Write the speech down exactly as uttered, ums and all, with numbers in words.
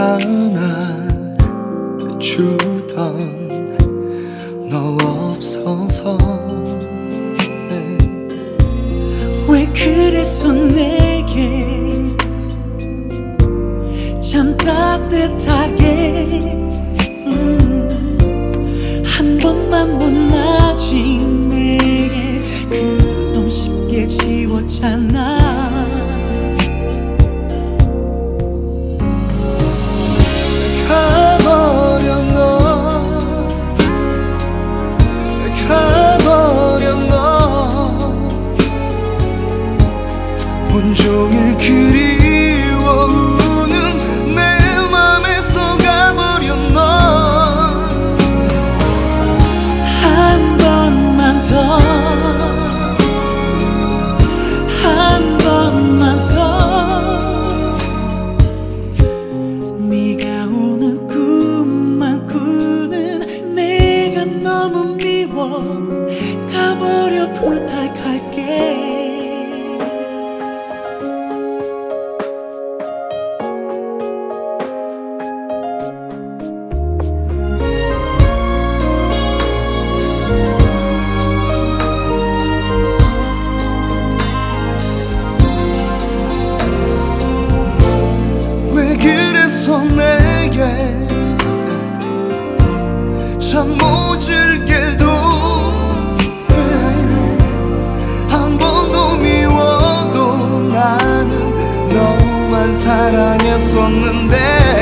안아주던 너 없어서 네. 왜 그랬어 내게 참 따뜻하게 음, 한 번만 못나지 내게 그럼 쉽게 지웠잖아. 가버려 너 가버려 너 온종일 그리워 우는 내 맘에서 가버려 너 한 번만 더 한 번만 더 네가 오는 꿈만 꾸는 내가 너무 미워 가버려 부탁할게. 왜 그랬어 내게 참 모질게도 한 번도 미워도 나는 너만 사랑했었는데